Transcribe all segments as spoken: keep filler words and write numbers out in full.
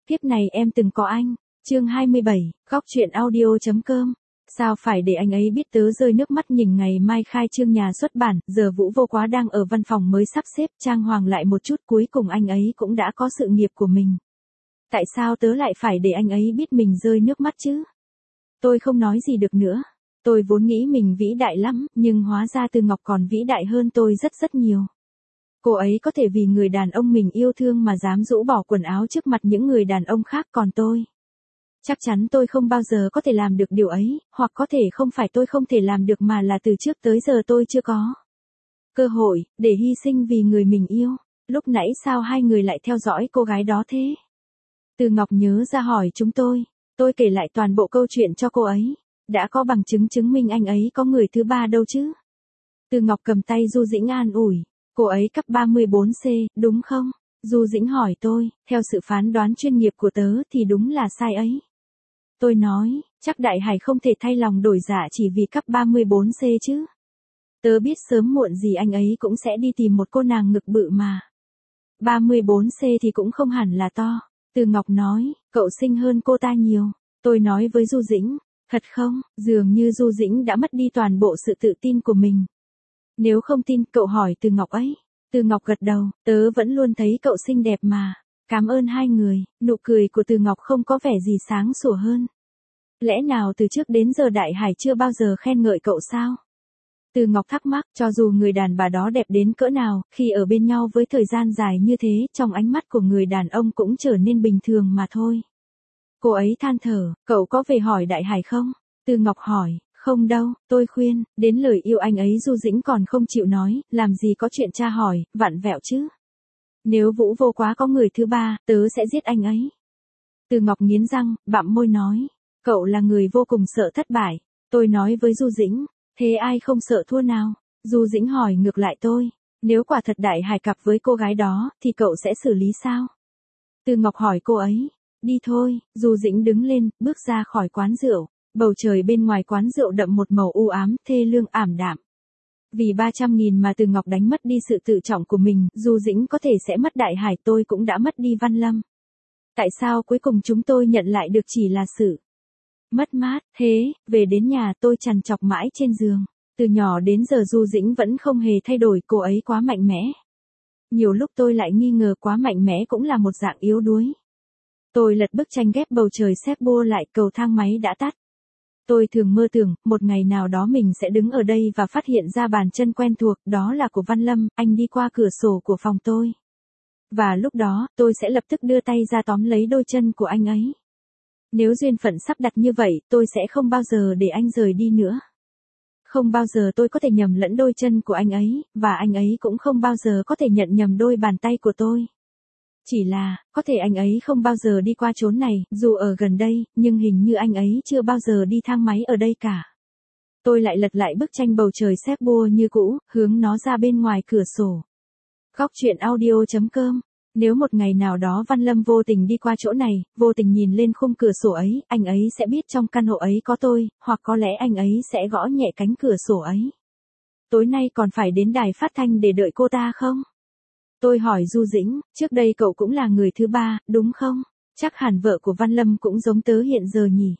Kiếp này em từng có anh. Chương hai mươi bảy, góc truyện audio.com. Sao phải để anh ấy biết tớ rơi nước mắt nhìn ngày mai khai trương nhà xuất bản, giờ Vũ Vô Quá đang ở văn phòng mới sắp xếp trang hoàng lại một chút, cuối cùng anh ấy cũng đã có sự nghiệp của mình. Tại sao tớ lại phải để anh ấy biết mình rơi nước mắt chứ? Tôi không nói gì được nữa. Tôi vốn nghĩ mình vĩ đại lắm, nhưng hóa ra Từ Ngọc còn vĩ đại hơn tôi rất rất nhiều. Cô ấy có thể vì người đàn ông mình yêu thương mà dám rũ bỏ quần áo trước mặt những người đàn ông khác, còn tôi, chắc chắn tôi không bao giờ có thể làm được điều ấy, hoặc có thể không phải tôi không thể làm được mà là từ trước tới giờ tôi chưa có cơ hội để hy sinh vì người mình yêu. Lúc nãy sao hai người lại theo dõi cô gái đó thế? Từ Ngọc nhớ ra hỏi chúng tôi. Tôi kể lại toàn bộ câu chuyện cho cô ấy. Đã có bằng chứng chứng minh anh ấy có người thứ ba đâu chứ? Từ Ngọc cầm tay Du Dĩnh an ủi. Cô ấy cấp ba mươi bốn C, đúng không? Du Dĩnh hỏi tôi, theo sự phán đoán chuyên nghiệp của tớ thì đúng là sai ấy. Tôi nói, chắc Đại Hải không thể thay lòng đổi dạ chỉ vì cấp ba mươi bốn C chứ. Tớ biết sớm muộn gì anh ấy cũng sẽ đi tìm một cô nàng ngực bự mà. ba mươi bốn C thì cũng không hẳn là to. Từ Ngọc nói, cậu xinh hơn cô ta nhiều. Tôi nói với Du Dĩnh, thật không? Dường như Du Dĩnh đã mất đi toàn bộ sự tự tin của mình. Nếu không tin, cậu hỏi Từ Ngọc ấy. Từ Ngọc gật đầu, tớ vẫn luôn thấy cậu xinh đẹp mà. Cảm ơn hai người. Nụ cười của Từ Ngọc không có vẻ gì sáng sủa hơn. Lẽ nào từ trước đến giờ Đại Hải chưa bao giờ khen ngợi cậu sao? Từ Ngọc thắc mắc, cho dù người đàn bà đó đẹp đến cỡ nào, khi ở bên nhau với thời gian dài như thế, trong ánh mắt của người đàn ông cũng trở nên bình thường mà thôi. Cô ấy than thở, cậu có về hỏi Đại Hải không? Từ Ngọc hỏi, không đâu, tôi khuyên, đến lời yêu anh ấy Du Dĩnh còn không chịu nói, làm gì có chuyện tra hỏi, vặn vẹo chứ. Nếu Vũ Vô Quá có người thứ ba, tớ sẽ giết anh ấy. Từ Ngọc nghiến răng, bặm môi nói, cậu là người vô cùng sợ thất bại. Tôi nói với Du Dĩnh, thế ai không sợ thua nào? Du Dĩnh hỏi ngược lại tôi, nếu quả thật Đại Hải cặp với cô gái đó, thì cậu sẽ xử lý sao? Từ Ngọc hỏi cô ấy, đi thôi. Du Dĩnh đứng lên, bước ra khỏi quán rượu. Bầu trời bên ngoài quán rượu đậm một màu u ám, thê lương ảm đạm. Vì ba trăm nghìn mà Từ Ngọc đánh mất đi sự tự trọng của mình, Du Dĩnh có thể sẽ mất Đại Hải, tôi cũng đã mất đi Văn Lâm. Tại sao cuối cùng chúng tôi nhận lại được chỉ là sự mất mát? Thế, về đến nhà tôi trằn trọc mãi trên giường. Từ nhỏ đến giờ Du Dĩnh vẫn không hề thay đổi, cô ấy quá mạnh mẽ. Nhiều lúc tôi lại nghi ngờ quá mạnh mẽ cũng là một dạng yếu đuối. Tôi lật bức tranh ghép bầu trời xếp bua lại, cầu thang máy đã tắt. Tôi thường mơ tưởng, một ngày nào đó mình sẽ đứng ở đây và phát hiện ra bàn chân quen thuộc, đó là của Văn Lâm, anh đi qua cửa sổ của phòng tôi. Và lúc đó, tôi sẽ lập tức đưa tay ra tóm lấy đôi chân của anh ấy. Nếu duyên phận sắp đặt như vậy, tôi sẽ không bao giờ để anh rời đi nữa. Không bao giờ tôi có thể nhầm lẫn đôi chân của anh ấy, và anh ấy cũng không bao giờ có thể nhận nhầm đôi bàn tay của tôi. Chỉ là, có thể anh ấy không bao giờ đi qua chốn này, dù ở gần đây, nhưng hình như anh ấy chưa bao giờ đi thang máy ở đây cả. Tôi lại lật lại bức tranh bầu trời xếp bua như cũ, hướng nó ra bên ngoài cửa sổ. Góc truyện audio.com. Nếu một ngày nào đó Văn Lâm vô tình đi qua chỗ này, vô tình nhìn lên khung cửa sổ ấy, anh ấy sẽ biết trong căn hộ ấy có tôi, hoặc có lẽ anh ấy sẽ gõ nhẹ cánh cửa sổ ấy. Tối nay còn phải đến đài phát thanh để đợi cô ta không? Tôi hỏi Du Dĩnh, trước đây cậu cũng là người thứ ba, đúng không? Chắc hẳn vợ của Văn Lâm cũng giống tớ hiện giờ nhỉ?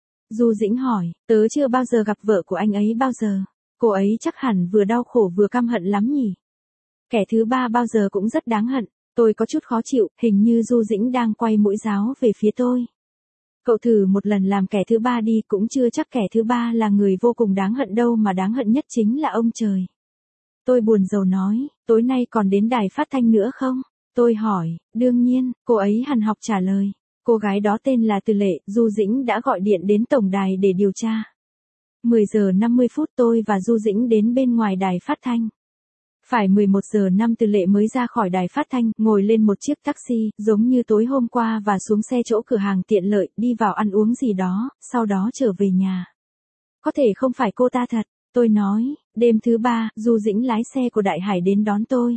Du Dĩnh hỏi, tớ chưa bao giờ gặp vợ của anh ấy bao giờ. Cô ấy chắc hẳn vừa đau khổ vừa căm hận lắm nhỉ? Kẻ thứ ba bao giờ cũng rất đáng hận. Tôi có chút khó chịu, hình như Du Dĩnh đang quay mũi giáo về phía tôi. Cậu thử một lần làm kẻ thứ ba đi, cũng chưa chắc kẻ thứ ba là người vô cùng đáng hận đâu, mà đáng hận nhất chính là ông trời. Tôi buồn rầu nói, tối nay còn đến đài phát thanh nữa không? Tôi hỏi, đương nhiên, cô ấy hằn học trả lời. Cô gái đó tên là Từ Lệ, Du Dĩnh đã gọi điện đến tổng đài để điều tra. mười giờ năm mươi phút tôi và Du Dĩnh đến bên ngoài đài phát thanh. Phải mười một giờ năm Từ Lệ mới ra khỏi đài phát thanh, ngồi lên một chiếc taxi, giống như tối hôm qua và xuống xe chỗ cửa hàng tiện lợi, đi vào ăn uống gì đó, sau đó trở về nhà. Có thể không phải cô ta thật, tôi nói. Đêm thứ ba, Du Dĩnh lái xe của Đại Hải đến đón tôi.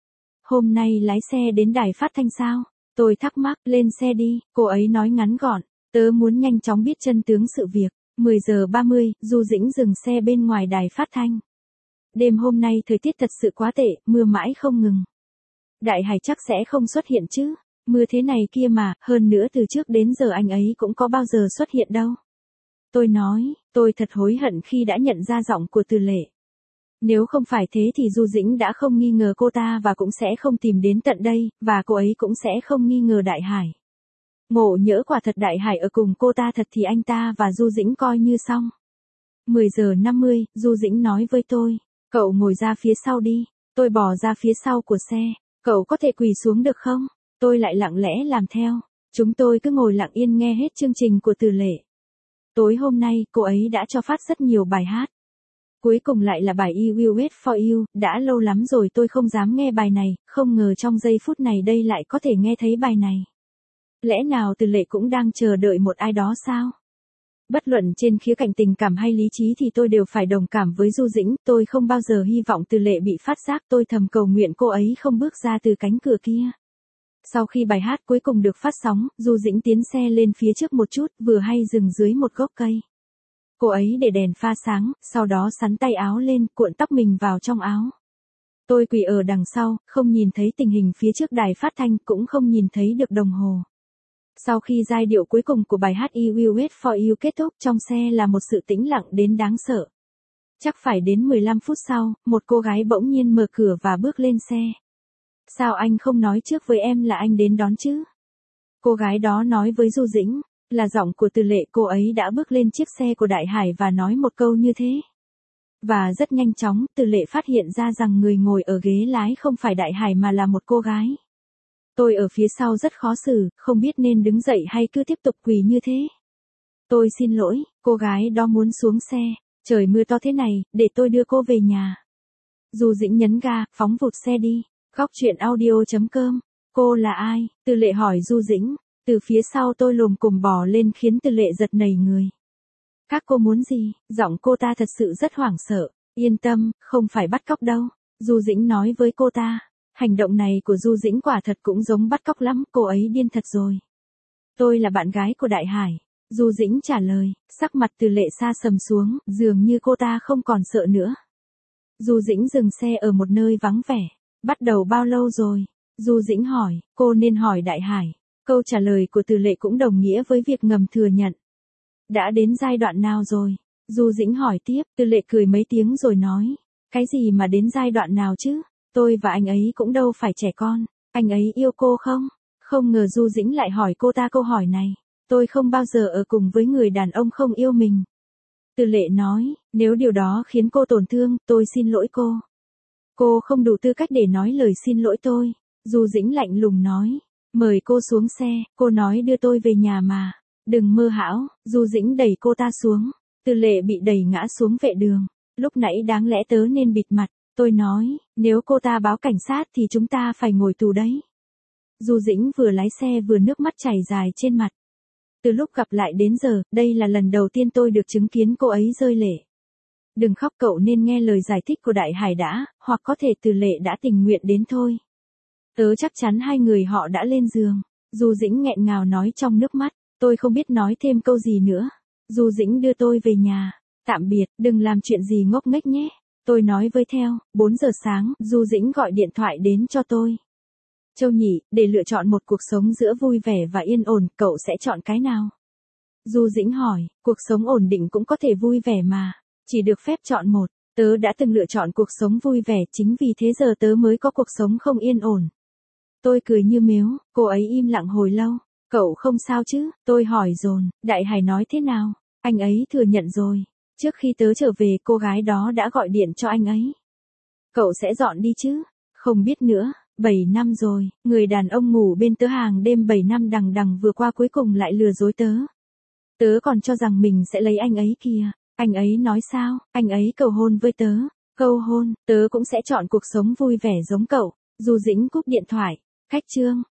Hôm nay lái xe đến đài phát thanh sao? Tôi thắc mắc, lên xe đi, cô ấy nói ngắn gọn. Tớ muốn nhanh chóng biết chân tướng sự việc. mười giờ ba mươi, Du Dĩnh dừng xe bên ngoài đài phát thanh. Đêm hôm nay thời tiết thật sự quá tệ, mưa mãi không ngừng. Đại Hải chắc sẽ không xuất hiện chứ? Mưa thế này kia mà, hơn nữa từ trước đến giờ anh ấy cũng có bao giờ xuất hiện đâu. Tôi nói, tôi thật hối hận khi đã nhận ra giọng của Từ Lệ. Nếu không phải thế thì Du Dĩnh đã không nghi ngờ cô ta và cũng sẽ không tìm đến tận đây, và cô ấy cũng sẽ không nghi ngờ Đại Hải. Ngộ nhỡ quả thật Đại Hải ở cùng cô ta thật thì anh ta và Du Dĩnh coi như xong. mười giờ năm mươi, Du Dĩnh nói với tôi, cậu ngồi ra phía sau đi. Tôi bò ra phía sau của xe, cậu có thể quỳ xuống được không? Tôi lại lặng lẽ làm theo. Chúng tôi cứ ngồi lặng yên nghe hết chương trình của Từ Lệ. Tối hôm nay, cô ấy đã cho phát rất nhiều bài hát. Cuối cùng lại là bài I Will Wait For You, đã lâu lắm rồi tôi không dám nghe bài này, không ngờ trong giây phút này đây lại có thể nghe thấy bài này. Lẽ nào Từ Lệ cũng đang chờ đợi một ai đó sao? Bất luận trên khía cạnh tình cảm hay lý trí thì tôi đều phải đồng cảm với Du Dĩnh, tôi không bao giờ hy vọng Từ Lệ bị phát giác, tôi thầm cầu nguyện cô ấy không bước ra từ cánh cửa kia. Sau khi bài hát cuối cùng được phát sóng, Du Dĩnh tiến xe lên phía trước một chút, vừa hay dừng dưới một gốc cây. Cô ấy để đèn pha sáng, sau đó xắn tay áo lên, cuộn tóc mình vào trong áo. Tôi quỳ ở đằng sau, không nhìn thấy tình hình phía trước đài phát thanh, cũng không nhìn thấy được đồng hồ. Sau khi giai điệu cuối cùng của bài hát I Will Wait For You kết thúc, trong xe là một sự tĩnh lặng đến đáng sợ. Chắc phải đến mười lăm phút sau, một cô gái bỗng nhiên mở cửa và bước lên xe. Sao anh không nói trước với em là anh đến đón chứ? Cô gái đó nói với Du Dĩnh, là giọng của Từ Lệ. Cô ấy đã bước lên chiếc xe của Đại Hải và nói một câu như thế. Và rất nhanh chóng, Từ Lệ phát hiện ra rằng người ngồi ở ghế lái không phải Đại Hải mà là một cô gái. Tôi ở phía sau rất khó xử, không biết nên đứng dậy hay cứ tiếp tục quỳ như thế. Tôi xin lỗi, cô gái đó muốn xuống xe. Trời mưa to thế này, để tôi đưa cô về nhà. Du Dĩnh nhấn ga, phóng vụt xe đi. Góc chuyện audio chấm com. Cô là ai? Từ Lệ hỏi Du Dĩnh. Từ phía sau tôi lồm cồm bò lên khiến Từ Lệ giật nảy người. Các cô muốn gì? Giọng cô ta thật sự rất hoảng sợ. Yên tâm, không phải bắt cóc đâu. Du Dĩnh nói với cô ta. Hành động này của Du Dĩnh quả thật cũng giống bắt cóc lắm, cô ấy điên thật rồi. Tôi là bạn gái của Đại Hải. Du Dĩnh trả lời, sắc mặt Từ Lệ sa sầm xuống, dường như cô ta không còn sợ nữa. Du Dĩnh dừng xe ở một nơi vắng vẻ. Bắt đầu bao lâu rồi? Du Dĩnh hỏi, cô nên hỏi Đại Hải. Câu trả lời của Từ Lệ cũng đồng nghĩa với việc ngầm thừa nhận. Đã đến giai đoạn nào rồi? Du Dĩnh hỏi tiếp, Từ Lệ cười mấy tiếng rồi nói. Cái gì mà đến giai đoạn nào chứ? Tôi và anh ấy cũng đâu phải trẻ con. Anh ấy yêu cô không? Không ngờ Du Dĩnh lại hỏi cô ta câu hỏi này. Tôi không bao giờ ở cùng với người đàn ông không yêu mình. Từ Lệ nói, nếu điều đó khiến cô tổn thương, tôi xin lỗi cô. Cô không đủ tư cách để nói lời xin lỗi tôi. Du Dĩnh lạnh lùng nói. Mời cô xuống xe, cô nói đưa tôi về nhà mà. Đừng mơ hão, Du Dĩnh đẩy cô ta xuống. Từ Lệ bị đẩy ngã xuống vệ đường. Lúc nãy đáng lẽ tớ nên bịt mặt. Tôi nói, nếu cô ta báo cảnh sát thì chúng ta phải ngồi tù đấy. Du Dĩnh vừa lái xe vừa nước mắt chảy dài trên mặt. Từ lúc gặp lại đến giờ, đây là lần đầu tiên tôi được chứng kiến cô ấy rơi lệ. Đừng khóc, cậu nên nghe lời giải thích của Đại Hải đã, hoặc có thể Từ Lệ đã tình nguyện đến thôi. Tớ chắc chắn hai người họ đã lên giường. Du Dĩnh nghẹn ngào nói trong nước mắt. Tôi không biết nói thêm câu gì nữa. Du Dĩnh đưa tôi về nhà. Tạm biệt, đừng làm chuyện gì ngốc nghếch nhé. Tôi nói với theo. Bốn giờ sáng, Du Dĩnh gọi điện thoại đến cho tôi. Châu nhỉ, để lựa chọn một cuộc sống giữa vui vẻ và yên ổn, cậu sẽ chọn cái nào? Du Dĩnh hỏi, cuộc sống ổn định cũng có thể vui vẻ mà. Chỉ được phép chọn một. Tớ đã từng lựa chọn cuộc sống vui vẻ, chính vì thế giờ tớ mới có cuộc sống không yên ổn. Tôi cười như mếu, cô ấy im lặng hồi lâu. Cậu không sao chứ? Tôi hỏi dồn, Đại Hải nói thế nào? Anh ấy thừa nhận rồi. Trước khi tớ trở về, cô gái đó đã gọi điện cho anh ấy. Cậu sẽ dọn đi chứ? Không biết nữa, bảy năm rồi, người đàn ông ngủ bên tớ hàng đêm bảy năm đằng đằng vừa qua cuối cùng lại lừa dối tớ. Tớ còn cho rằng mình sẽ lấy anh ấy kìa. Anh ấy nói sao? Anh ấy cầu hôn với tớ. Cầu hôn, tớ cũng sẽ chọn cuộc sống vui vẻ giống cậu. Du Dĩnh cúp điện thoại. Khách trương.